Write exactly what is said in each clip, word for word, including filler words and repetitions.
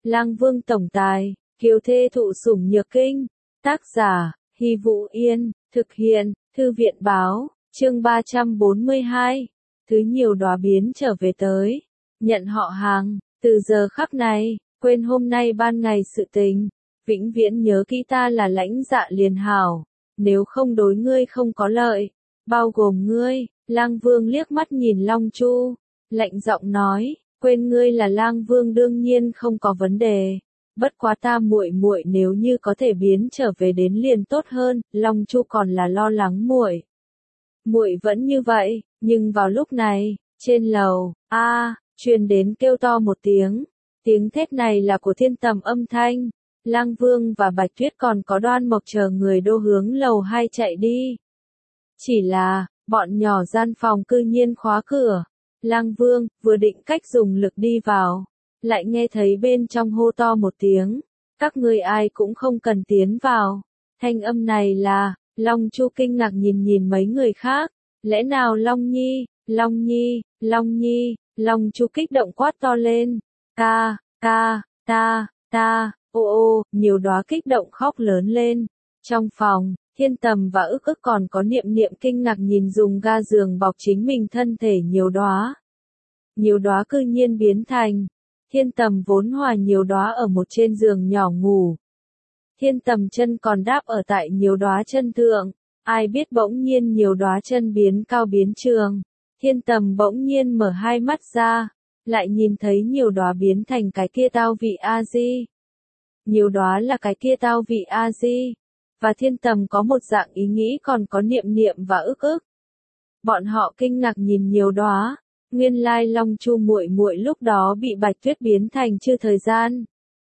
Lang Vương tổng tài, kiều thê thụ sủng nhược kinh. Tác giả, Hy Vũ Yên, thực hiện, Thư viện báo, chương ba trăm bốn mươi hai. Thứ nhiều đóa biến trở về tới. Nhận họ hàng, từ giờ khắc này, quên hôm nay ban ngày sự tình. Vĩnh viễn nhớ kỹ ta là Lãnh Dạ liền hảo. Nếu không đối ngươi không có lợi, bao gồm ngươi. Lang Vương liếc mắt nhìn Long Chu, lạnh giọng nói, quên ngươi là Lang Vương đương nhiên không có vấn đề. Bất quá ta muội muội nếu như có thể biến trở về đến liền tốt hơn. Long Chu còn là lo lắng muội. Muội vẫn như vậy, nhưng vào lúc này, trên lầu, a, à, truyền đến kêu to một tiếng. Tiếng thét này là của Thiên Tầm âm thanh. Lang Vương và Bạch Tuyết còn có Đoan Mộc chờ người đô hướng lầu hai chạy đi. Chỉ là, bọn nhỏ gian phòng cư nhiên khóa cửa. Lang Vương vừa định cách dùng lực đi vào, lại nghe thấy bên trong hô to một tiếng, các ngươi ai cũng không cần tiến vào. Thanh âm này là, Long Chu kinh ngạc nhìn nhìn mấy người khác, lẽ nào Long Nhi, Long Nhi, Long Nhi, Long Chu kích động quát to lên, ca, ca, ta, ta, ô ô, nhiều đóa kích động khóc lớn lên. Trong phòng, Thiên Tầm và ức ức còn có Niệm Niệm kinh ngạc nhìn dùng ga giường bọc chính mình thân thể nhiều đóa. Nhiều đóa cư nhiên biến thành. Thiên Tầm vốn hòa nhiều đóa ở một trên giường nhỏ ngủ. Thiên Tầm chân còn đáp ở tại nhiều đóa chân thượng, ai biết bỗng nhiên nhiều đóa chân biến cao biến trường. Thiên Tầm bỗng nhiên mở hai mắt ra, lại nhìn thấy nhiều đóa biến thành cái kia tao vị A-di. Nhiều đóa là cái kia tao vị A-di. Và Thiên Tầm có một dạng ý nghĩ còn có Niệm Niệm và ức ức. Bọn họ kinh ngạc nhìn nhiều đóa, nguyên lai Long Chu muội muội lúc đó bị Bạch Tuyết biến thành chưa thời gian.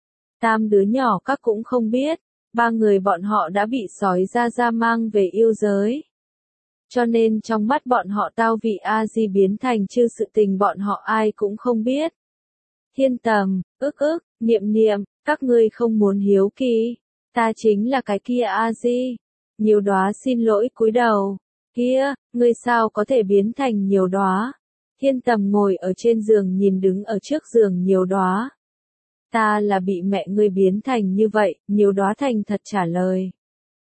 Tam đứa nhỏ các cũng không biết, ba người bọn họ đã bị sói ra ra mang về yêu giới. Cho nên trong mắt bọn họ tao vị A-di biến thành chư sự tình bọn họ ai cũng không biết. Thiên Tầm, ức ức, Niệm Niệm, các ngươi không muốn hiếu kỳ. Ta chính là cái kia A-di. Nhiều đóa xin lỗi cúi đầu. Kia, ngươi sao có thể biến thành nhiều đóa? Thiên Tầm ngồi ở trên giường nhìn đứng ở trước giường nhiều đóa. Ta là bị mẹ ngươi biến thành như vậy, nhiều đóa thành thật trả lời.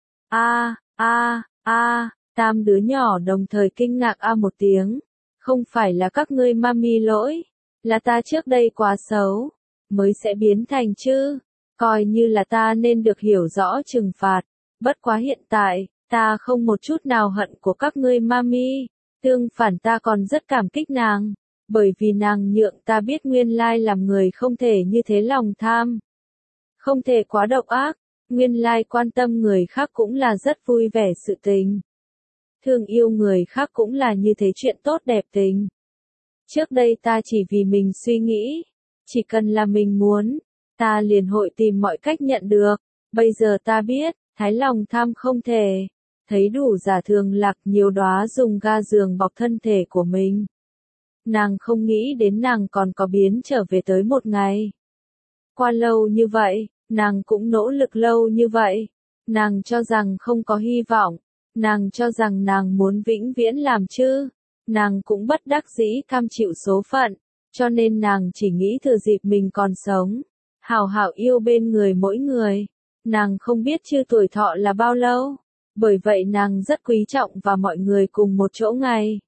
A, a, a, tam đứa nhỏ đồng thời kinh ngạc a một tiếng. Không phải là các ngươi mami lỗi, là ta trước đây quá xấu, mới sẽ biến thành chứ. Coi như là ta nên được hiểu rõ trừng phạt, bất quá hiện tại, ta không một chút nào hận của các ngươi mami, tương phản ta còn rất cảm kích nàng, bởi vì nàng nhượng ta biết nguyên lai làm người không thể như thế lòng tham, không thể quá độc ác, nguyên lai quan tâm người khác cũng là rất vui vẻ sự tình. Thương yêu người khác cũng là như thế chuyện tốt đẹp tình. Trước đây ta chỉ vì mình suy nghĩ, chỉ cần là mình muốn, ta liền hội tìm mọi cách nhận được, bây giờ ta biết, thái lòng tham không thể, thấy đủ giả thường lạc nhiều đóa dùng ga giường bọc thân thể của mình. Nàng không nghĩ đến nàng còn có biến trở về tới một ngày. Qua lâu như vậy, nàng cũng nỗ lực lâu như vậy, nàng cho rằng không có hy vọng, nàng cho rằng nàng muốn vĩnh viễn làm chứ, nàng cũng bất đắc dĩ cam chịu số phận, cho nên nàng chỉ nghĩ thừa dịp mình còn sống. Hảo hảo yêu bên người mỗi người, nàng không biết chưa tuổi thọ là bao lâu, bởi vậy nàng rất quý trọng và mọi người cùng một chỗ ngày.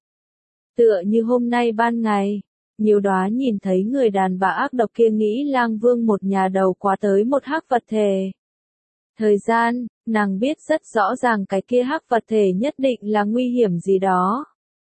Tựa như hôm nay ban ngày, nhiều đóa nhìn thấy người đàn bà ác độc kia nghĩ Lang Vương một nhà đầu quá tới một hắc vật thể. Thời gian, nàng biết rất rõ ràng cái kia hắc vật thể nhất định là nguy hiểm gì đó.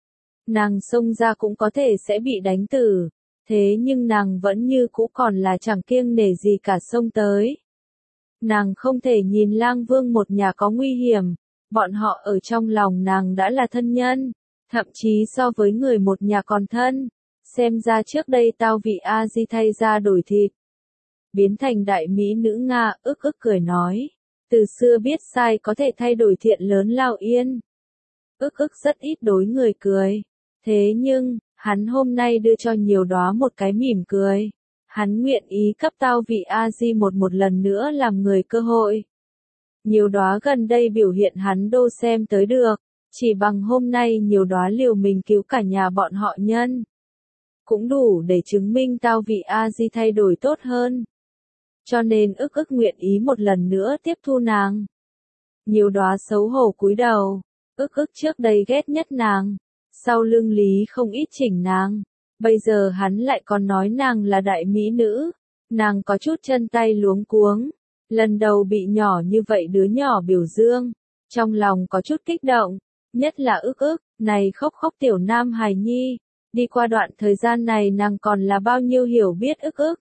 Nàng xông ra cũng có thể sẽ bị đánh tử. Thế nhưng nàng vẫn như cũ còn là chẳng kiêng nể gì cả xông tới. Nàng không thể nhìn Lang Vương một nhà có nguy hiểm, bọn họ ở trong lòng nàng đã là thân nhân, thậm chí so với người một nhà còn thân, xem ra trước đây tao vị A-di thay ra đổi thịt. Biến thành đại mỹ nữ Nga ức ức cười nói, từ xưa biết sai có thể thay đổi thiện lớn lao yên. Ức ức rất ít đối người cười, thế nhưng, hắn hôm nay đưa cho nhiều đóa một cái mỉm cười. Hắn nguyện ý cấp tao vị A-di một một lần nữa làm người cơ hội. Nhiều đóa gần đây biểu hiện hắn đô xem tới được. Chỉ bằng hôm nay nhiều đóa liều mình cứu cả nhà bọn họ nhân. Cũng đủ để chứng minh tao vị A-di thay đổi tốt hơn. cho nên ức ức nguyện ý một lần nữa tiếp thu nàng. Nhiều đóa xấu hổ cúi đầu, ức ức trước đây ghét nhất nàng, sau lưng lý không ít chỉnh nàng, bây giờ hắn lại còn nói nàng là đại mỹ nữ, nàng có chút chân tay luống cuống, lần đầu bị nhỏ như vậy đứa nhỏ biểu dương, trong lòng có chút kích động, nhất là ức ức, này khóc khóc tiểu nam hài nhi, đi qua đoạn thời gian này nàng còn là bao nhiêu hiểu biết ức ức.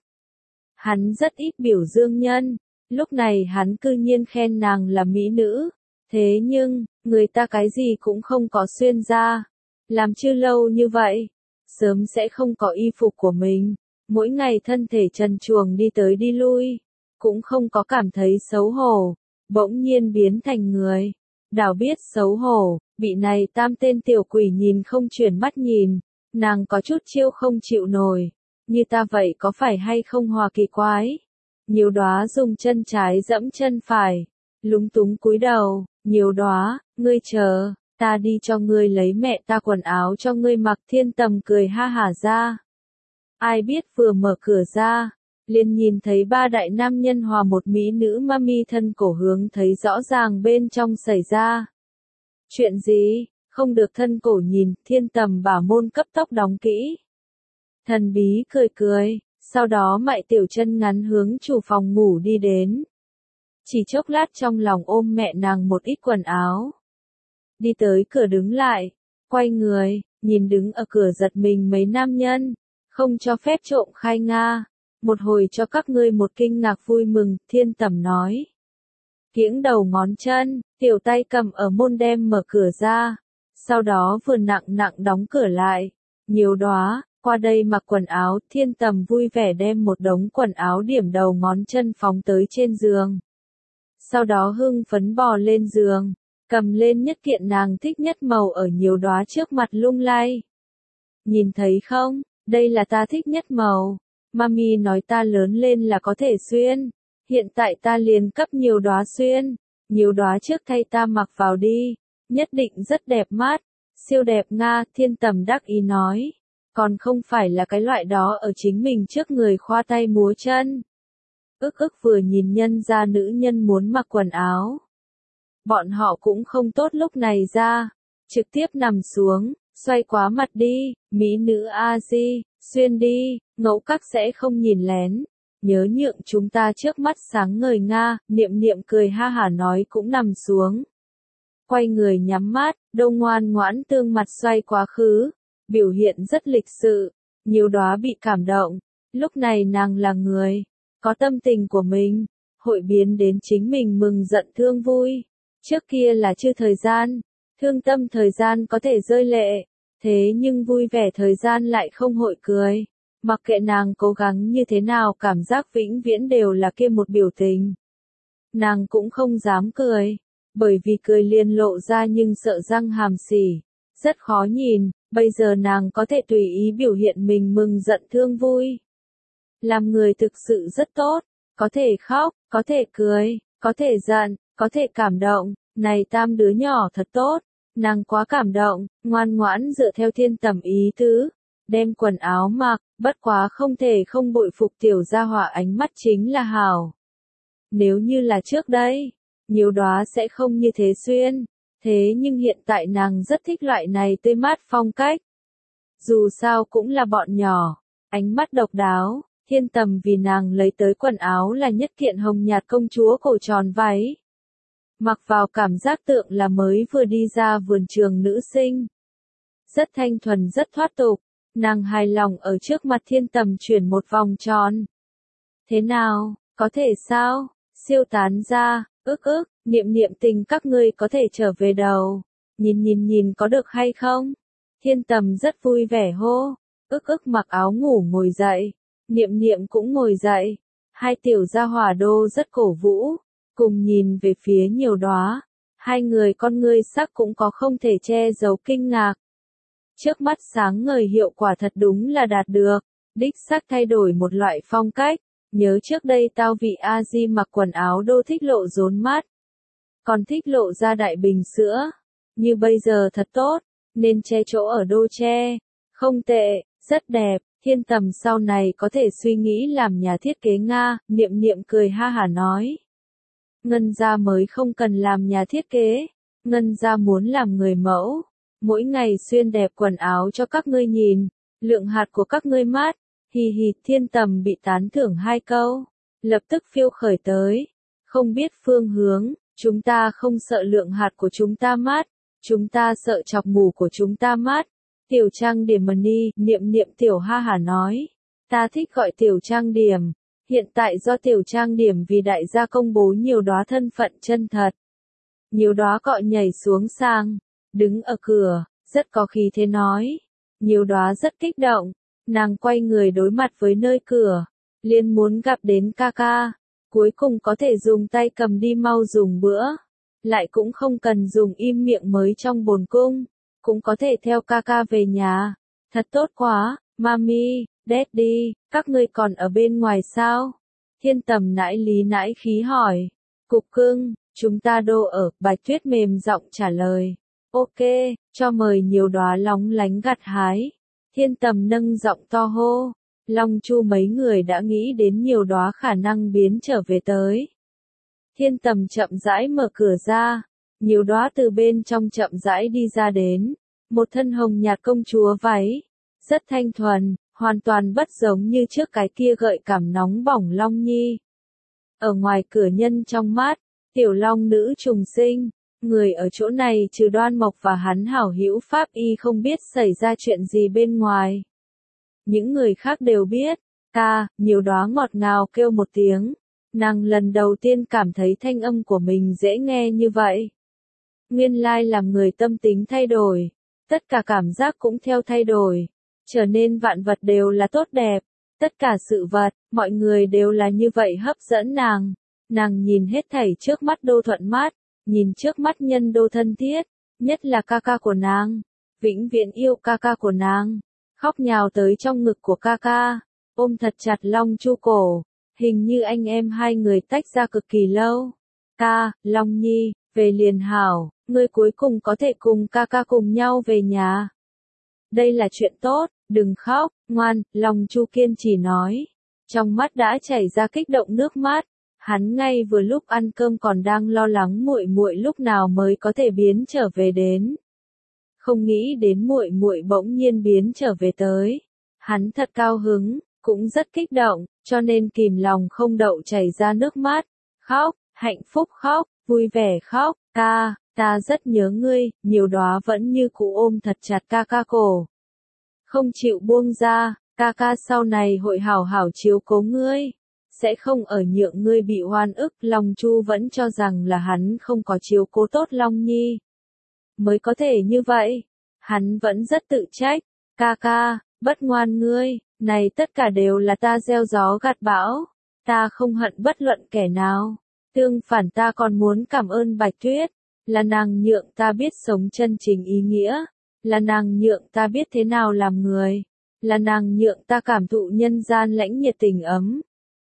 Hắn rất ít biểu dương nhân, lúc này hắn cư nhiên khen nàng là mỹ nữ, thế nhưng, người ta cái gì cũng không có xuyên ra, làm chưa lâu như vậy, sớm sẽ không có y phục của mình, mỗi ngày thân thể trần truồng đi tới đi lui, cũng không có cảm thấy xấu hổ, bỗng nhiên biến thành người, đảo biết xấu hổ, bị này tam tên tiểu quỷ nhìn không chuyển mắt nhìn, nàng có chút chiêu không chịu nổi, như ta vậy có phải hay không hòa kỳ quái, nhiều đóa dùng chân trái dẫm chân phải, lúng túng cúi đầu, nhiều đóa, ngươi chờ, ta đi cho ngươi lấy mẹ ta quần áo cho ngươi mặc. Thiên Tầm cười ha hả ra. Ai biết vừa mở cửa ra, liền nhìn thấy ba đại nam nhân hòa một mỹ nữ mami thân cổ hướng thấy rõ ràng bên trong xảy ra. Chuyện gì, không được thân cổ nhìn, Thiên Tầm bảo môn cấp tốc đóng kỹ. Thần bí cười cười, sau đó mại tiểu chân ngắn hướng chủ phòng ngủ đi đến. Chỉ chốc lát trong lòng ôm mẹ nàng một ít quần áo. Đi tới cửa đứng lại, quay người, nhìn đứng ở cửa giật mình mấy nam nhân, không cho phép trộm khai Nga, một hồi cho các ngươi một kinh ngạc vui mừng, Thiên Tầm nói. Kiễng đầu ngón chân, tiểu tay cầm ở môn đem mở cửa ra, sau đó vừa nặng nặng đóng cửa lại, nhiều đóa, qua đây mặc quần áo, Thiên Tầm vui vẻ đem một đống quần áo điểm đầu ngón chân phóng tới trên giường. Sau đó hưng phấn bò lên giường, cầm lên nhất kiện nàng thích nhất màu ở nhiều đóa trước mặt lung lay. Nhìn thấy không, đây là ta thích nhất màu, mami nói ta lớn lên là có thể xuyên, hiện tại ta liền cấp nhiều đóa xuyên, nhiều đóa trước thay ta mặc vào đi, nhất định rất đẹp mắt, siêu đẹp Nga, Thiên Tầm đắc ý nói, còn không phải là cái loại đó ở chính mình trước người khoa tay múa chân. Ức ức vừa nhìn nhân ra nữ nhân muốn mặc quần áo. Bọn họ cũng không tốt lúc này ra, trực tiếp nằm xuống, xoay quá mặt đi, mỹ nữ a di, xuyên đi, ngẫu các sẽ không nhìn lén, nhớ nhượng chúng ta trước mắt sáng ngời Nga, niệm niệm cười ha hả nói cũng nằm xuống. Quay người nhắm mắt, đâu ngoan ngoãn tương mặt xoay quá khứ, biểu hiện rất lịch sự, nhiều đóa bị cảm động, lúc này nàng là người, có tâm tình của mình, hội biến đến chính mình mừng giận thương vui. Trước kia là chưa thời gian, thương tâm thời gian có thể rơi lệ, thế nhưng vui vẻ thời gian lại không hội cười. Mặc kệ nàng cố gắng như thế nào cảm giác vĩnh viễn đều là kia một biểu tình. Nàng cũng không dám cười, bởi vì cười liền lộ ra nhưng sợ răng hàm xỉ, rất khó nhìn, bây giờ nàng có thể tùy ý biểu hiện mình mừng giận thương vui. Làm người thực sự rất tốt, có thể khóc, có thể cười, có thể giận, có thể cảm động, này tam đứa nhỏ thật tốt, nàng quá cảm động, ngoan ngoãn dựa theo Thiên Tầm ý tứ, đem quần áo mặc, bất quá không thể không bội phục tiểu gia hỏa ánh mắt chính là hảo. Nếu như là trước đây, nhiều đóa sẽ không như thế xuyên, thế nhưng hiện tại nàng rất thích loại này tươi mát phong cách. Dù sao cũng là bọn nhỏ, ánh mắt độc đáo. Thiên Tầm vì nàng lấy tới quần áo là nhất kiện hồng nhạt công chúa cổ tròn váy. Mặc vào cảm giác tượng là mới vừa đi ra vườn trường nữ sinh. Rất thanh thuần rất thoát tục, nàng hài lòng ở trước mặt Thiên Tầm chuyển một vòng tròn. Thế nào, có thể sao, siêu tán ra, ức ức, niệm niệm tình các ngươi có thể trở về đầu. Nhìn nhìn nhìn có được hay không? Thiên Tầm rất vui vẻ hô, ức ức mặc áo ngủ ngồi dậy. Niệm niệm cũng ngồi dậy, hai tiểu gia hỏa đô rất cổ vũ, cùng nhìn về phía nhiều đóa, hai người con ngươi sắc cũng có không thể che giấu kinh ngạc. Trước mắt sáng ngời hiệu quả thật đúng là đạt được, đích xác thay đổi một loại phong cách, nhớ trước đây tao vị A-di mặc quần áo đô thích lộ rốn mắt, còn thích lộ ra đại bình sữa, như bây giờ thật tốt, nên che chỗ ở đô che, không tệ, rất đẹp. Thiên Tầm sau này có thể suy nghĩ làm nhà thiết kế Nga, Niệm Niệm cười ha hả nói. Ngân gia mới không cần làm nhà thiết kế, Ngân gia muốn làm người mẫu, mỗi ngày xuyên đẹp quần áo cho các ngươi nhìn, lượng hạt của các ngươi mát, hì hì. Thiên Tầm bị tán thưởng hai câu, lập tức phiêu khởi tới, không biết phương hướng, chúng ta không sợ lượng hạt của chúng ta mát, chúng ta sợ chọc mù của chúng ta mát. Tiểu Trang Điểm Money, Niệm Niệm tiểu ha hả nói, ta thích gọi Tiểu Trang Điểm, hiện tại do Tiểu Trang Điểm vì đại gia công bố nhiều đóa thân phận chân thật. Nhiều đóa cọ nhảy xuống sang, đứng ở cửa, rất có khí thế nói. Nhiều đóa rất kích động, nàng quay người đối mặt với nơi cửa, liền muốn gặp đến ca ca, cuối cùng có thể dùng tay cầm đi mau dùng bữa, lại cũng không cần dùng im miệng mới trong bồn cung, cũng có thể theo ca ca về nhà, thật tốt quá. Mami, Daddy, các ngươi còn ở bên ngoài sao? Thiên Tầm nãi lý nãi khí hỏi. Cục cưng, chúng ta đô ở, Bạch Tuyết mềm giọng trả lời. Ok, cho mời nhiều đóa lóng lánh gặt hái. Thiên Tầm nâng giọng to hô. Long Chu mấy người đã nghĩ đến nhiều đóa khả năng biến trở về tới. Thiên Tầm chậm rãi mở cửa ra, nhiều đóa từ bên trong chậm rãi đi ra đến, một thân hồng nhạt công chúa váy, rất thanh thuần, hoàn toàn bất giống như trước cái kia gợi cảm nóng bỏng Long Nhi. Ở ngoài cửa nhân trong mát, tiểu long nữ trùng sinh, người ở chỗ này trừ Đoan Mộc và hắn hảo hữu pháp y không biết xảy ra chuyện gì bên ngoài. Những người khác đều biết, ca, nhiều đóa ngọt ngào kêu một tiếng, nàng lần đầu tiên cảm thấy thanh âm của mình dễ nghe như vậy. Nguyên lai làm người tâm tính thay đổi, tất cả cảm giác cũng theo thay đổi, trở nên vạn vật đều là tốt đẹp, tất cả sự vật, mọi người đều là như vậy hấp dẫn nàng. Nàng nhìn hết thảy trước mắt đô thuận mắt, nhìn trước mắt nhân đô thân thiết, nhất là ca ca của nàng, vĩnh viễn yêu ca ca của nàng, khóc nhào tới trong ngực của ca ca, ôm thật chặt Long Chu cổ, hình như anh em hai người tách ra cực kỳ lâu. Ca, Long Nhi, về liền hảo, ngươi cuối cùng có thể cùng ca ca cùng nhau về nhà. Đây là chuyện tốt, đừng khóc, ngoan, Long Chu kiên trì nói. Trong mắt đã chảy ra kích động nước mắt, hắn ngay vừa lúc ăn cơm còn đang lo lắng muội muội lúc nào mới có thể biến trở về đến. Không nghĩ đến muội muội bỗng nhiên biến trở về tới. Hắn thật cao hứng, cũng rất kích động, cho nên kìm lòng không đậu chảy ra nước mắt, khóc, hạnh phúc khóc, vui vẻ khóc. Ca, ta rất nhớ ngươi. Nhiều đóa vẫn như cũ ôm thật chặt ca ca cổ, không chịu buông ra. Ca ca sau này hội hảo hảo chiếu cố ngươi, sẽ không ở nhượng ngươi bị oan ức. Long Chu vẫn cho rằng là hắn không có chiếu cố tốt Long Nhi, mới có thể như vậy. Hắn vẫn rất tự trách. Ca ca, bất ngoan ngươi, này tất cả đều là ta gieo gió gặt bão, ta không hận bất luận kẻ nào. Tương phản ta còn muốn cảm ơn Bạch Tuyết, là nàng nhượng ta biết sống chân chính ý nghĩa, là nàng nhượng ta biết thế nào làm người, là nàng nhượng ta cảm thụ nhân gian lãnh nhiệt tình ấm,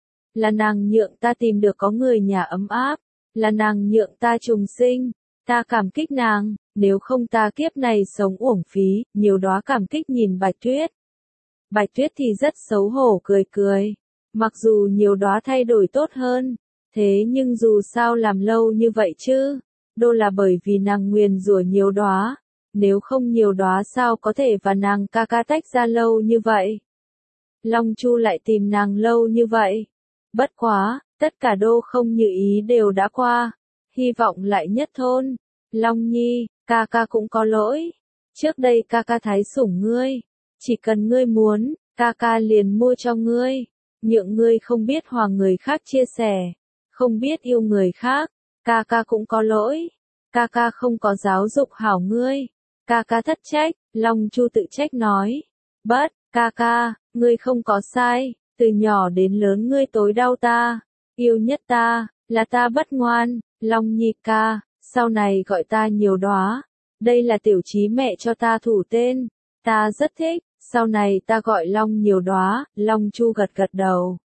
là nàng nhượng ta tìm được có người nhà ấm áp, là nàng nhượng ta trùng sinh, ta cảm kích nàng, nếu không ta kiếp này sống uổng phí. Nhiều đóa cảm kích nhìn Bạch Tuyết. Bạch Tuyết thì rất xấu hổ cười cười, mặc dù nhiều đóa thay đổi tốt hơn, thế nhưng dù sao làm lâu như vậy chứ, đô là bởi vì nàng nguyền rủa nhiều đóa, nếu không nhiều đóa sao có thể và nàng ca ca tách ra lâu như vậy. Long Chu lại tìm nàng lâu như vậy. Bất quá, tất cả đô không như ý đều đã qua, hy vọng lại nhất thôn. Long Nhi, ca ca cũng có lỗi, trước đây ca ca thái sủng ngươi, chỉ cần ngươi muốn, ca ca liền mua cho ngươi, nhượng ngươi không biết hòa người khác chia sẻ, không biết yêu người khác, ca ca cũng có lỗi, ca ca không có giáo dục hảo ngươi, ca ca thất trách. Long Chu tự trách nói, bất, ca ca, ngươi không có sai, từ nhỏ đến lớn ngươi tối đau ta, yêu nhất ta, là ta bất ngoan. Long Nhi ca, sau này gọi ta nhiều đóa, đây là tiểu trí mẹ cho ta thủ tên, ta rất thích, sau này ta gọi Long nhiều đóa. Long Chu gật gật đầu.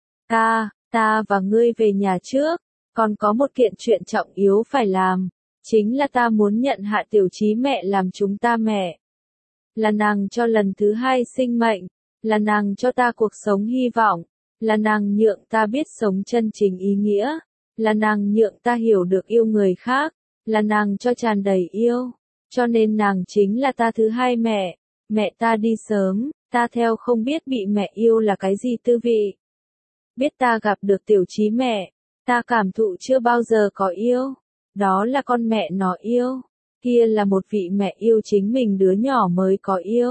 Ca, ta và ngươi về nhà trước, còn có một kiện chuyện trọng yếu phải làm, chính là ta muốn nhận hạ tiểu trí mẹ làm chúng ta mẹ. Là nàng cho lần thứ hai sinh mệnh, là nàng cho ta cuộc sống hy vọng, là nàng nhượng ta biết sống chân chính ý nghĩa, là nàng nhượng ta hiểu được yêu người khác, là nàng cho tràn đầy yêu, cho nên nàng chính là ta thứ hai mẹ. Mẹ ta đi sớm, ta theo không biết bị mẹ yêu là cái gì tư vị. Biết ta gặp được tiểu trí mẹ, ta cảm thụ chưa bao giờ có yêu, đó là con mẹ nó yêu, kia là một vị mẹ yêu chính mình đứa nhỏ mới có yêu.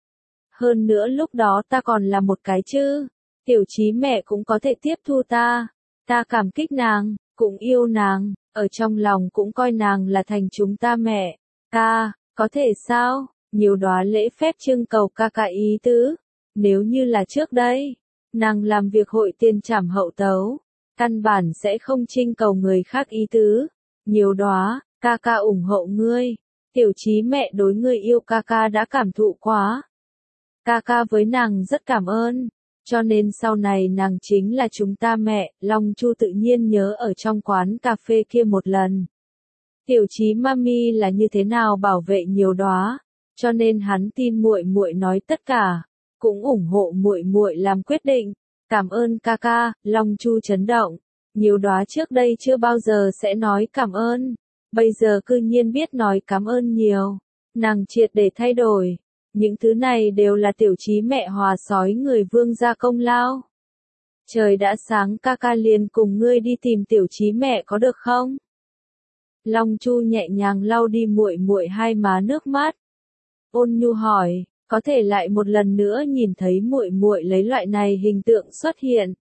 Hơn nữa lúc đó ta còn là một cái chứ, tiểu trí mẹ cũng có thể tiếp thu ta, ta cảm kích nàng, cũng yêu nàng, ở trong lòng cũng coi nàng là thành chúng ta mẹ. Ca, có thể sao? Nhiều đóa lễ phép trưng cầu ca ca ý tứ, nếu như là trước đây, nàng làm việc hội tiên trảm hậu tấu, căn bản sẽ không trưng cầu người khác ý tứ. Nhiều đóa, ca ca ủng hộ ngươi, tiểu trí mẹ đối người yêu ca ca đã cảm thụ quá. Ca ca với nàng rất cảm ơn, cho nên sau này nàng chính là chúng ta mẹ. Long Chu tự nhiên nhớ ở trong quán cà phê kia một lần. Tiểu trí mami là như thế nào bảo vệ nhiều đóa, cho nên hắn tin muội muội nói tất cả, cũng ủng hộ muội muội làm quyết định. Cảm ơn ca ca. Long Chu chấn động, nhiều đóa trước đây chưa bao giờ sẽ nói cảm ơn, bây giờ cư nhiên biết nói cảm ơn nhiều, nàng triệt để thay đổi. Những thứ này đều là tiểu trí mẹ hòa sói người Vương gia công lao. Trời đã sáng, ca ca liền cùng ngươi đi tìm tiểu trí mẹ có được không? Long Chu nhẹ nhàng lau đi muội muội hai má nước mắt. Ôn nhu hỏi, có thể lại một lần nữa nhìn thấy muội muội lấy loại này hình tượng xuất hiện.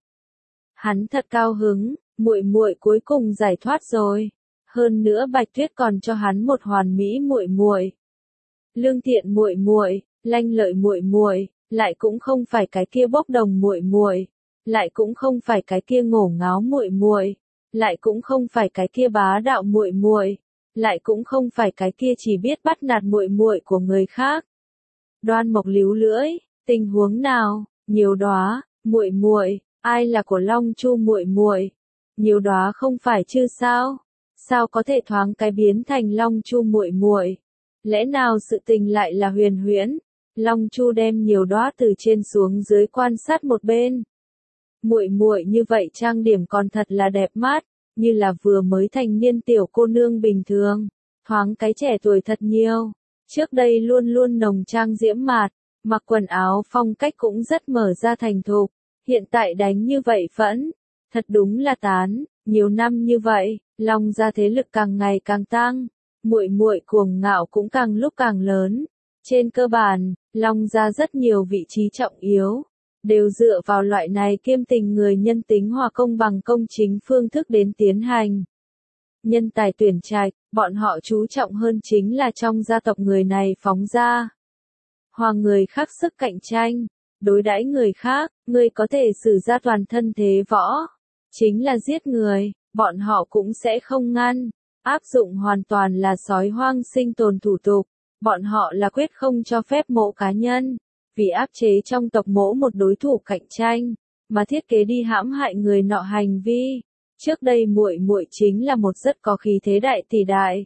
Hắn thật cao hứng, muội muội cuối cùng giải thoát rồi. Hơn nữa Bạch Tuyết còn cho hắn một hoàn mỹ muội muội. Lương thiện muội muội, lanh lợi muội muội, lại cũng không phải cái kia bốc đồng muội muội, lại cũng không phải cái kia ngổ ngáo muội muội, lại cũng không phải cái kia bá đạo muội muội, lại cũng không phải cái kia chỉ biết bắt nạt muội muội của người khác. Đoan Mộc líu lưỡi, tình huống nào? Nhiều đóa, muội muội, ai là của Long Chu muội muội? Nhiều đóa không phải chứ sao? Sao có thể thoáng cái biến thành Long Chu muội muội? Lẽ nào sự tình lại là huyền huyễn? Long Chu đem nhiều đóa từ trên xuống dưới quan sát một bên. Muội muội như vậy trang điểm còn thật là đẹp mắt, như là vừa mới thành niên tiểu cô nương bình thường, thoáng cái trẻ tuổi thật nhiều. Trước đây luôn luôn nồng trang diễm mạt, mặc quần áo phong cách cũng rất mở ra thành thục, hiện tại đánh như vậy phẫn, thật đúng là tán. Nhiều năm như vậy, Long gia thế lực càng ngày càng tăng, muội muội cuồng ngạo cũng càng lúc càng lớn. Trên cơ bản, Long gia rất nhiều vị trí trọng yếu, đều dựa vào loại này kiêm tình người nhân tính hòa công bằng công chính phương thức đến tiến hành. Nhân tài tuyển trạch, bọn họ chú trọng hơn chính là trong gia tộc người này phóng ra. Hòa người khác sức cạnh tranh, đối đãi người khác, người có thể sử ra toàn thân thế võ, chính là giết người, bọn họ cũng sẽ không ngăn, áp dụng hoàn toàn là sói hoang sinh tồn thủ tục, bọn họ là quyết không cho phép mộ cá nhân, vì áp chế trong tộc mỗ một đối thủ cạnh tranh, mà thiết kế đi hãm hại người nọ hành vi. Trước đây muội muội chính là một rất có khí thế đại tỷ đại.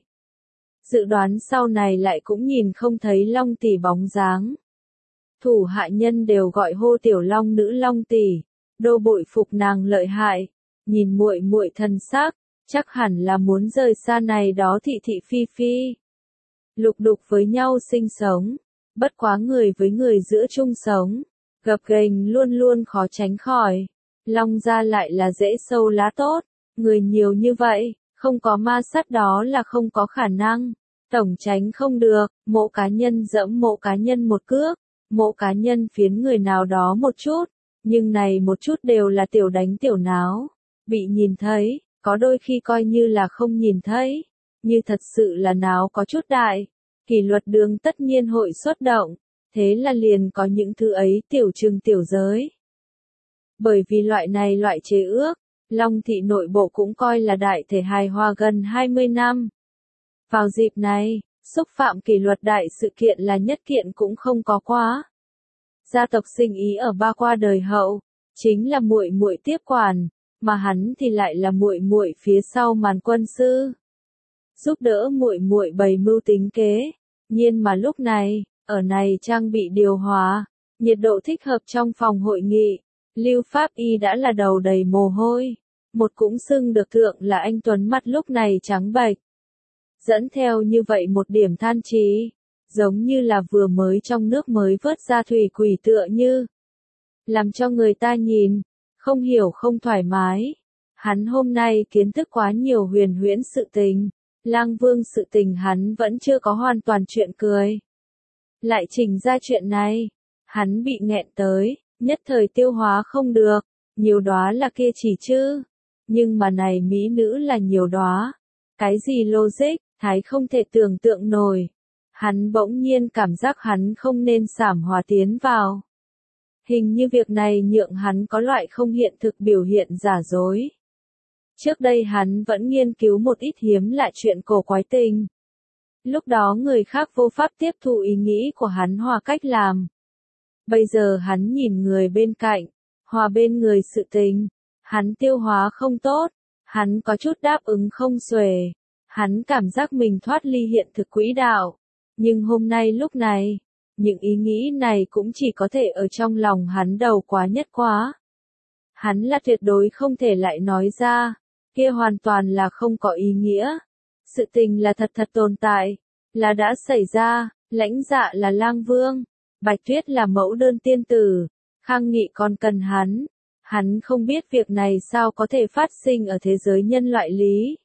Dự đoán sau này lại cũng nhìn không thấy Long tỷ bóng dáng. Thủ hạ nhân đều gọi hô tiểu Long nữ Long tỷ, đô bội phục nàng lợi hại, nhìn muội muội thân xác, chắc hẳn là muốn rời xa này đó thị thị phi phi. Lục đục với nhau sinh sống, bất quá người với người giữa chung sống, gập ghềnh luôn luôn khó tránh khỏi. Long gia lại là rễ sâu lá tốt, người nhiều như vậy, không có ma sát đó là không có khả năng. Tổng tránh không được, mộ cá nhân dẫm mộ cá nhân một cước, mộ cá nhân phiến người nào đó một chút, nhưng này một chút đều là tiểu đánh tiểu náo, bị nhìn thấy, có đôi khi coi như là không nhìn thấy, như thật sự là náo có chút đại, kỷ luật đường tất nhiên hội xuất động, thế là liền có những thứ ấy tiểu trừng tiểu giới. Bởi vì loại này loại chế ước, Long thị nội bộ cũng coi là đại thể hài hòa gần hai mươi năm. Vào dịp này, xúc phạm kỷ luật đại sự kiện là nhất kiện cũng không có quá. Gia tộc sinh ý ở ba qua đời hậu, chính là muội muội tiếp quản, mà hắn thì lại là muội muội phía sau màn quân sư. Giúp đỡ muội muội bày mưu tính kế, nhiên mà lúc này, ở này trang bị điều hòa, nhiệt độ thích hợp trong phòng hội nghị. Lưu Pháp Y đã là đầu đầy mồ hôi. Một cũng xưng được thượng là anh Tuấn mặt lúc này trắng bệch. Dẫn theo như vậy một điểm than trí, giống như là vừa mới trong nước mới vớt ra thủy quỷ tựa như. Làm cho người ta nhìn, không hiểu không thoải mái. Hắn hôm nay kiến thức quá nhiều huyền huyễn sự tình, Lang Vương sự tình hắn vẫn chưa có hoàn toàn chuyện cười. Lại trình ra chuyện này, hắn bị nghẹn tới, nhất thời tiêu hóa không được, nhiều đóa là kia chỉ chứ. Nhưng mà này mỹ nữ là nhiều đóa. Cái gì logic, thái không thể tưởng tượng nổi. Hắn bỗng nhiên cảm giác hắn không nên sảm hòa tiến vào. Hình như việc này nhượng hắn có loại không hiện thực biểu hiện giả dối. Trước đây hắn vẫn nghiên cứu một ít hiếm lạ chuyện cổ quái tình. Lúc đó người khác vô pháp tiếp thu ý nghĩ của hắn hòa cách làm. Bây giờ hắn nhìn người bên cạnh, hòa bên người sự tình. Hắn tiêu hóa không tốt, hắn có chút đáp ứng không xuể. Hắn cảm giác mình thoát ly hiện thực quỹ đạo. Nhưng hôm nay lúc này, những ý nghĩ này cũng chỉ có thể ở trong lòng hắn đầu quá nhất quá. Hắn là tuyệt đối không thể lại nói ra, kia hoàn toàn là không có ý nghĩa. Sự tình là thật thật tồn tại, là đã xảy ra, Lãnh Dạ là Lang Vương, Bạch Tuyết là mẫu đơn tiên tử, Khang Nghị còn cần hắn. Hắn không biết việc này sao có thể phát sinh ở thế giới nhân loại lý.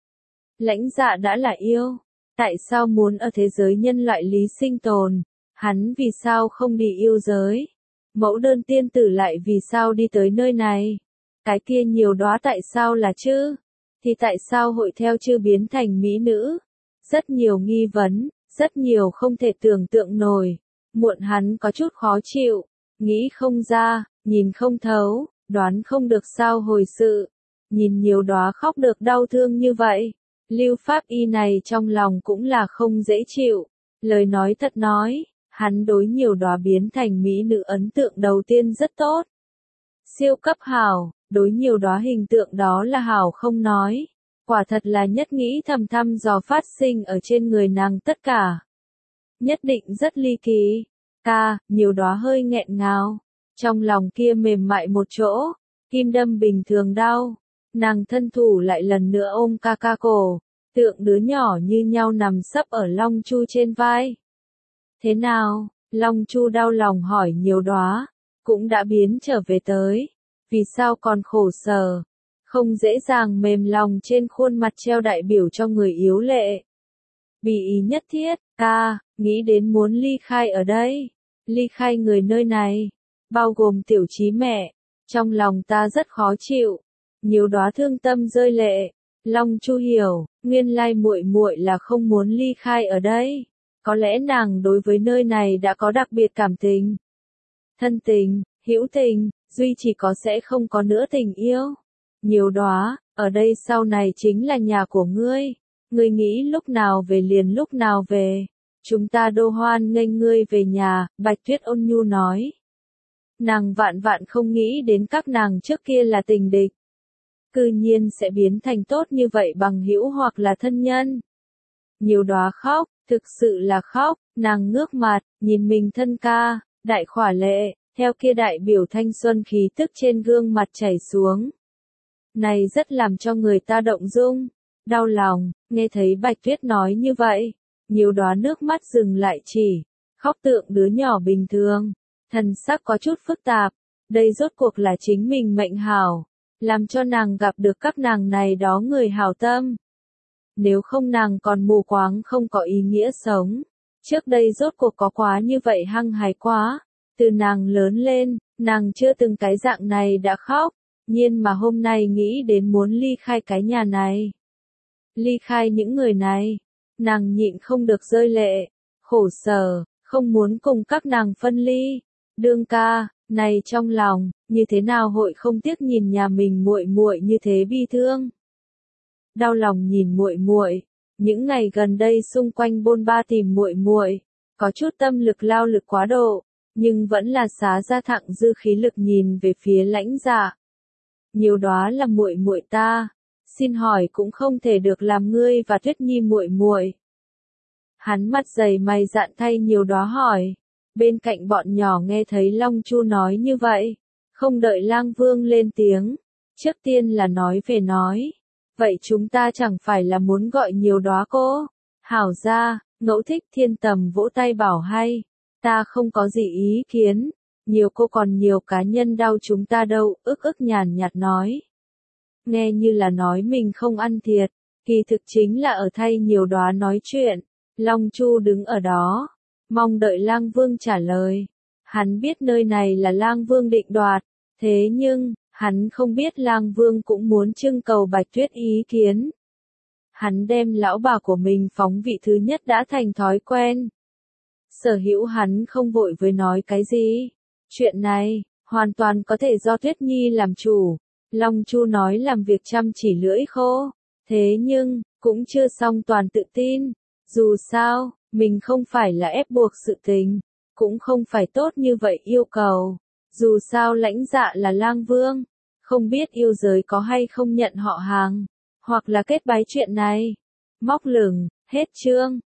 Lãnh Dạ đã là yêu, tại sao muốn ở thế giới nhân loại lý sinh tồn? Hắn vì sao không đi yêu giới? Mẫu đơn tiên tử lại vì sao đi tới nơi này? Cái kia nhiều đóa tại sao là chữ? Thì tại sao hội theo chữ biến thành mỹ nữ? Rất nhiều nghi vấn, rất nhiều không thể tưởng tượng nổi. Muộn hắn có chút khó chịu, nghĩ không ra, nhìn không thấu, đoán không được sao hồi sự. Nhìn nhiều đóa khóc được đau thương như vậy. Lưu Pháp Y này trong lòng cũng là không dễ chịu. Lời nói thật nói, hắn đối nhiều đóa biến thành mỹ nữ ấn tượng đầu tiên rất tốt. Siêu cấp hảo, đối nhiều đóa hình tượng đó là hảo không nói. Quả thật là nhất nghĩ thầm thăm dò phát sinh ở trên người nàng tất cả. Nhất định rất ly kỳ. Ca, nhiều đóa hơi nghẹn ngào. Trong lòng kia mềm mại một chỗ, kim đâm bình thường đau. Nàng thân thủ lại lần nữa ôm ca ca cổ, tượng đứa nhỏ như nhau nằm sấp ở Long Chu trên vai. Thế nào? Long Chu đau lòng hỏi nhiều đóa, cũng đã biến trở về tới. Vì sao còn khổ sở? Không dễ dàng mềm lòng trên khuôn mặt treo đại biểu cho người yếu lệ. Vì ý nhất thiết, ca, nghĩ đến muốn ly khai ở đây. Ly khai người nơi này, bao gồm tiểu trí mẹ. Trong lòng ta rất khó chịu. Nhiều đóa thương tâm rơi lệ. Long Chu hiểu, nguyên lai muội muội là không muốn ly khai ở đây. Có lẽ nàng đối với nơi này đã có đặc biệt cảm tình. Thân tình, hữu tình, duy chỉ có sẽ không có nữa tình yêu. Nhiều đóa, ở đây sau này chính là nhà của ngươi. Ngươi nghĩ lúc nào về liền lúc nào về. Chúng ta đô hoan nghênh ngươi về nhà, Bạch Tuyết ôn nhu nói. Nàng vạn vạn không nghĩ đến các nàng trước kia là tình địch. Cư nhiên sẽ biến thành tốt như vậy bằng hữu hoặc là thân nhân. Nhiều đóa khóc, thực sự là khóc, nàng ngước mặt, nhìn mình thân ca, đại khỏa lệ, theo kia đại biểu thanh xuân khí tức trên gương mặt chảy xuống. Này rất làm cho người ta động dung, đau lòng, nghe thấy Bạch Tuyết nói như vậy, nhiều đóa nước mắt dừng lại chỉ, khóc tượng đứa nhỏ bình thường, thần sắc có chút phức tạp, đây rốt cuộc là chính mình mệnh hảo, làm cho nàng gặp được các nàng này đó người hảo tâm. Nếu không nàng còn mù quáng không có ý nghĩa sống. Trước đây rốt cuộc có quá như vậy hăng hái quá. Từ nàng lớn lên, nàng chưa từng cái dạng này đã khóc. Nhiên mà hôm nay nghĩ đến muốn ly khai cái nhà này. Ly khai những người này. Nàng nhịn không được rơi lệ. Khổ sở, không muốn cùng các nàng phân ly. Đương ca, này trong lòng, như thế nào hội không tiếc nhìn nhà mình muội muội như thế bi thương. Đau lòng nhìn muội muội, những ngày gần đây xung quanh bôn ba tìm muội muội, có chút tâm lực lao lực quá độ, nhưng vẫn là xá ra thặng dư khí lực nhìn về phía Lãnh Dạ. Nhiều đóa là muội muội ta, xin hỏi cũng không thể được làm ngươi và Tuyết Nhi muội muội. Hắn mặt dày mày dạn thay nhiều đóa hỏi, Bên cạnh bọn nhỏ nghe thấy Long Chu nói như vậy, không đợi Lang Vương lên tiếng, trước tiên là nói về nói. Vậy chúng ta chẳng phải là muốn gọi nhiều đóa cô? Hảo ra, Ngẫu Thích Thiên Tầm vỗ tay bảo hay, ta không có gì ý kiến, nhiều cô còn nhiều cá nhân đau chúng ta đâu, ức ức nhàn nhạt nói. Nghe như là nói mình không ăn thiệt, kỳ thực chính là ở thay nhiều đóa nói chuyện. Long Chu đứng ở đó, mong đợi Lang Vương trả lời. Hắn biết nơi này là Lang Vương định đoạt, thế nhưng, hắn không biết Lang Vương cũng muốn trưng cầu Bạch Tuyết ý kiến. Hắn đem lão bà của mình phóng vị thứ nhất đã thành thói quen. Sở hữu hắn không vội với nói cái gì. Chuyện này, hoàn toàn có thể do Tuyết Nhi làm chủ. Long Chu nói làm việc chăm chỉ lưỡi khô. Thế nhưng, cũng chưa xong toàn tự tin. Dù sao, mình không phải là ép buộc sự tình. Cũng không phải tốt như vậy yêu cầu. Dù sao lãnh dạ là Lang Vương. Không biết yêu giới có hay không nhận họ hàng. Hoặc là kết bái chuyện này. Móc lửng, hết chương.